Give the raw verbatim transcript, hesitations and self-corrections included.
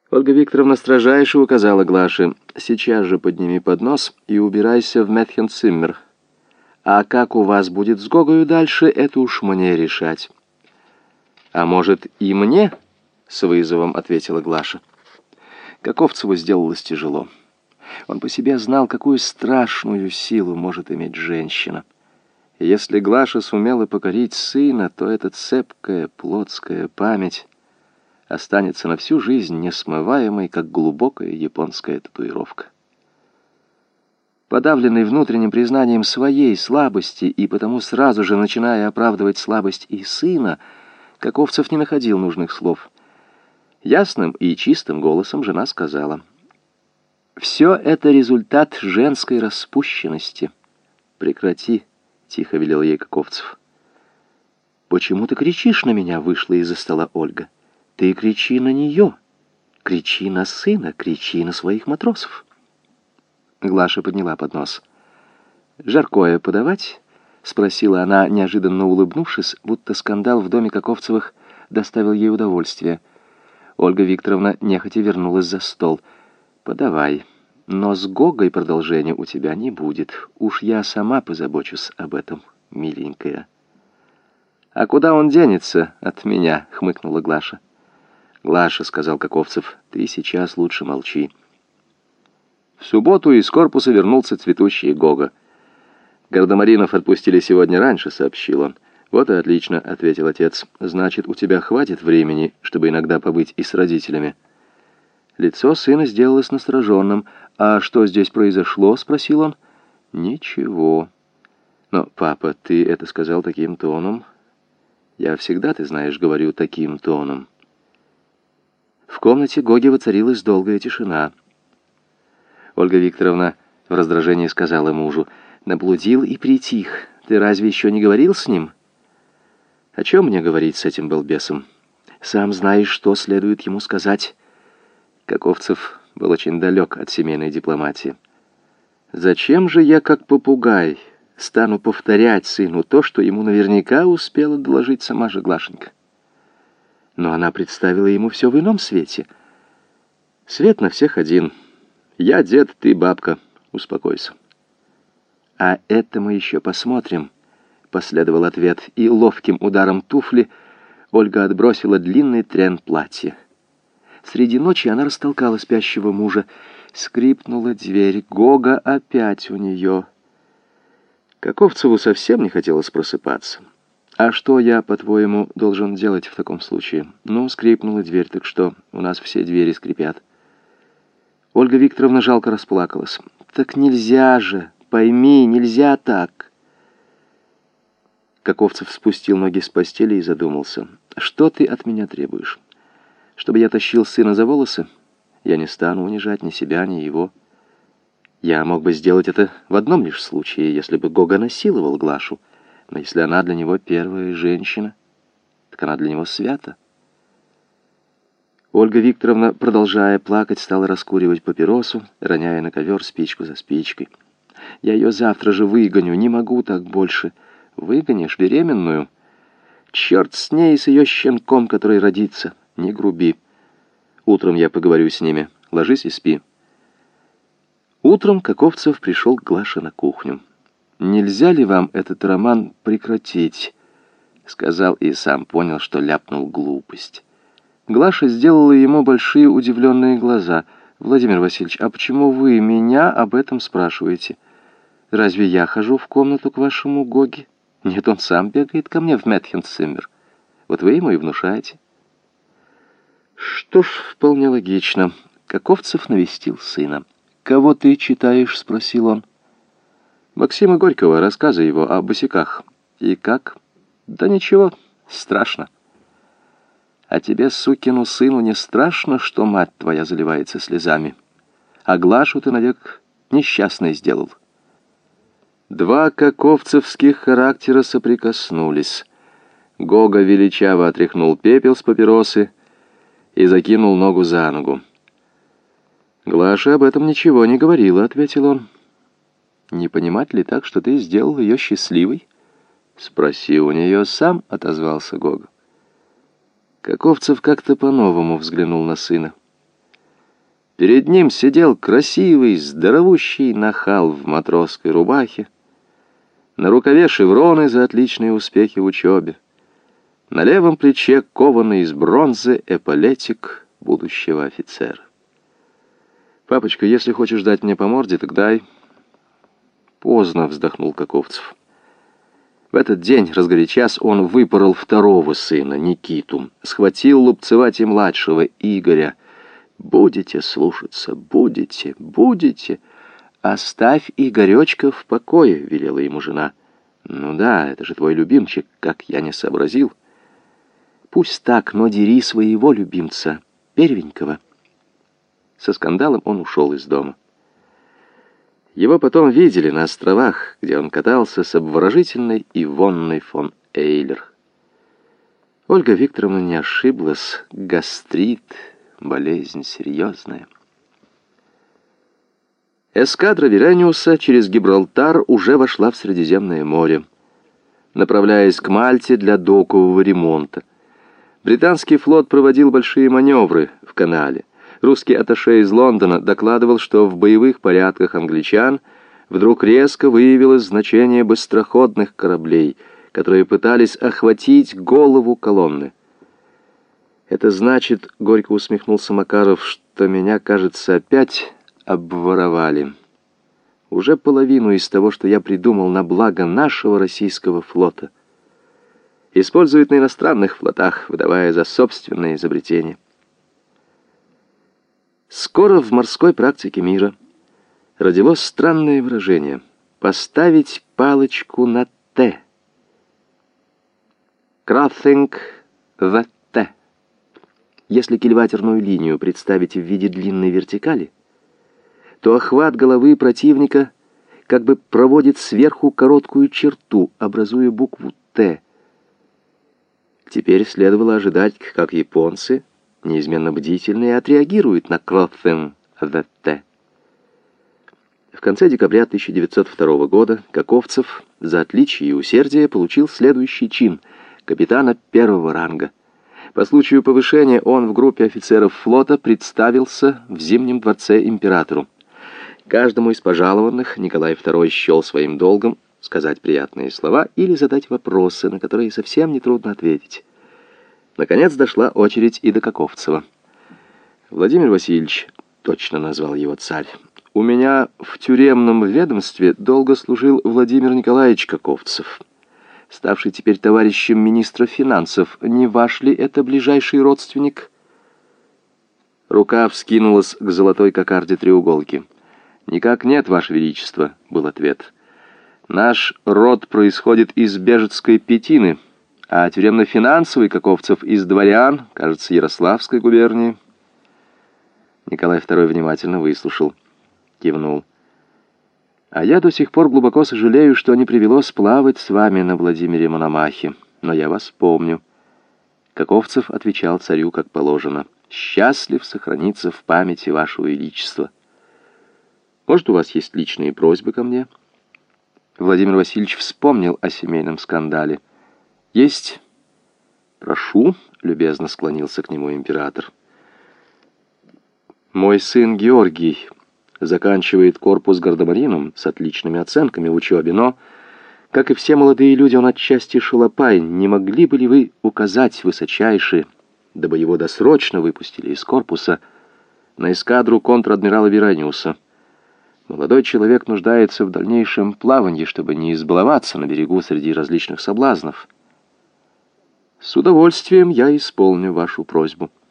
Ольга Викторовна строжайше указала Глаше: «Сейчас же подними поднос и убирайся в Метхенциммер. А как у вас будет с Гогою дальше, это уж мне решать». «А может, и мне?» — с вызовом ответила Глаша. Каковцеву сделалось тяжело. Он по себе знал, какую страшную силу может иметь женщина. И если Глаша сумела покорить сына, то эта цепкая плотская память останется на всю жизнь несмываемой, как глубокая японская татуировка. Подавленный внутренним признанием своей слабости и потому сразу же начиная оправдывать слабость и сына, Каковцев не находил нужных слов. Ясным и чистым голосом жена сказала: «Все это результат женской распущенности. Прекрати», — тихо велел ей Каковцев. «Почему ты кричишь на меня?» — вышла из-за стола Ольга. «Ты кричи на нее, кричи на сына, кричи на своих матросов». Глаша подняла поднос. «Жаркое подавать?» — спросила она, неожиданно улыбнувшись, будто скандал в доме Каковцевых доставил ей удовольствие. Ольга Викторовна нехотя вернулась за стол. «Подавай. Но с Гогой продолжения у тебя не будет. Уж я сама позабочусь об этом, миленькая». «А куда он денется от меня?» — хмыкнула Глаша. «Глаша», — сказал Каковцев, — «ты сейчас лучше молчи». В субботу из корпуса вернулся цветущий Гога. «Гардемаринов отпустили сегодня раньше», — сообщил он. «Вот и отлично», — ответил отец. «Значит, у тебя хватит времени, чтобы иногда побыть и с родителями». Лицо сына сделалось настороженным. «А что здесь произошло?» — спросил он. «Ничего». «Но, папа, ты это сказал таким тоном». «Я всегда, ты знаешь, говорю таким тоном». В комнате Гоги воцарилась долгая тишина. Ольга Викторовна в раздражении сказала мужу: «Наблудил и притих. Ты разве еще не говорил с ним?» «О чем мне говорить с этим балбесом? Сам знаешь, что следует ему сказать». Каковцев был очень далек от семейной дипломатии. «Зачем же я, как попугай, стану повторять сыну то, что ему наверняка успела доложить сама же Глашенька?» Но она представила ему все в ином свете. «Свет на всех один. Я дед, ты бабка. Успокойся». «А это мы еще посмотрим», — последовал ответ, и ловким ударом туфли Ольга отбросила длинный трен платья. Среди ночи она растолкала спящего мужа. Скрипнула дверь. Гога опять у нее. Каковцеву совсем не хотелось просыпаться. «А что я, по-твоему, должен делать в таком случае?» «Ну, скрипнула дверь, так что? У нас все двери скрипят». Ольга Викторовна жалко расплакалась. «Так нельзя же! Пойми, нельзя так!» Каковцев спустил ноги с постели и задумался. «Что ты от меня требуешь? Чтобы я тащил сына за волосы? Я не стану унижать ни себя, ни его. Я мог бы сделать это в одном лишь случае, если бы Гога насиловал Глашу. Но если она для него первая женщина, так она для него свята». Ольга Викторовна, продолжая плакать, стала раскуривать папиросу, роняя на ковер спичку за спичкой. «Я ее завтра же выгоню, не могу так больше». «Выгонишь беременную? Черт с ней, с ее щенком, который родится. Не груби. Утром я поговорю с ними. Ложись и спи». Утром Каковцев пришел к Глаше на кухню. «Нельзя ли вам этот роман прекратить?» — сказал и сам понял, что ляпнул глупость. Глаша сделала ему большие удивленные глаза. «Владимир Васильевич, а почему вы меня об этом спрашиваете? Разве я хожу в комнату к вашему Гоге? Нет, он сам бегает ко мне в Метхенциммер. Вот вы ему и внушаете». Что ж, вполне логично. Каковцев навестил сына. «Кого ты читаешь?» — спросил он. «Максима Горького, рассказы его о босяках». «И как?» «Да ничего, страшно». «А тебе, сукину сыну, не страшно, что мать твоя заливается слезами? А Глашу ты навек несчастной сделал». Два каковцевских характера соприкоснулись. Гога величаво отряхнул пепел с папиросы и закинул ногу за ногу. «Глаша об этом ничего не говорила», — ответил он. «Не понимать ли так, что ты сделал ее счастливой?» «Спроси у нее сам», — отозвался Гога. Каковцев как-то по-новому взглянул на сына. Перед ним сидел красивый, здоровущий нахал в матросской рубахе, на рукаве шевроны за отличные успехи в учебе, на левом плече кованный из бронзы эполетик будущего офицера. «Папочка, если хочешь дать мне по морде, так дай». «Поздно», — вздохнул Каковцев. В этот день, разгорячась, он выпорол второго сына, Никиту, схватил Лупцевать и младшего, Игоря. «Будете слушаться, будете, будете. Оставь Игоречка в покое», — велела ему жена. «Ну да, это же твой любимчик, как я не сообразил». «Пусть так, но дери своего любимца, первенького». Со скандалом он ушел из дома. Его потом видели на островах, где он катался с обворожительной Ивонной фон Эйлер. Ольга Викторовна не ошиблась. Гастрит — болезнь серьезная. Эскадра Верениуса через Гибралтар уже вошла в Средиземное море, направляясь к Мальте для докового ремонта. Британский флот проводил большие маневры в канале. Русский атташе из Лондона докладывал, что в боевых порядках англичан вдруг резко выявилось значение быстроходных кораблей, которые пытались охватить голову колонны. «Это значит, — горько усмехнулся Макаров, — что меня, кажется, опять обворовали. Уже половину из того, что я придумал на благо нашего российского флота, используют на иностранных флотах, выдавая за собственные изобретения». Скоро в морской практике мира родилось странное выражение «поставить палочку на «Т». Crossing the T. Если кильватерную линию представить в виде длинной вертикали, то охват головы противника как бы проводит сверху короткую черту, образуя букву «Т». Теперь следовало ожидать, как японцы, неизменно бдительные, отреагируют на crossing the T. В конце декабря тысяча девятьсот второго года Каковцев за отличие и усердие получил следующий чин — капитана первого ранга. По случаю повышения он в группе офицеров флота представился в Зимнем дворце императору. Каждому из пожалованных Николай второй счел своим долгом сказать приятные слова или задать вопросы, на которые совсем нетрудно ответить. Наконец дошла очередь и до Каковцева. «Владимир Васильевич», — точно назвал его царь, — «у меня в тюремном ведомстве долго служил Владимир Николаевич Каковцев, ставший теперь товарищем министра финансов. Не ваш ли это ближайший родственник?» Рука вскинулась к золотой кокарде треуголки. «Никак нет, Ваше Величество», — был ответ. «Наш род происходит из Бежецкой Петины, а тюремно-финансовый Каковцев из дворян, кажется, Ярославской губернии». Николай второй внимательно выслушал, кивнул. «А я до сих пор глубоко сожалею, что не привелось плавать с вами на Владимире Мономахе, но я вас помню». Каковцев отвечал царю как положено: «Счастлив сохраниться в памяти Вашего Величества. Может, у вас есть личные просьбы ко мне?» Владимир Васильевич вспомнил о семейном скандале. «Есть. Прошу», — любезно склонился к нему император. «Мой сын Георгий заканчивает корпус гардемарином с отличными оценками в учебе, но, как и все молодые люди, он отчасти шалопай. Не могли бы ли вы указать высочайше, дабы его досрочно выпустили из корпуса, на эскадру контр-адмирала Верениуса? Молодой человек нуждается в дальнейшем плавании, чтобы не избаловаться на берегу среди различных соблазнов». «С удовольствием я исполню вашу просьбу».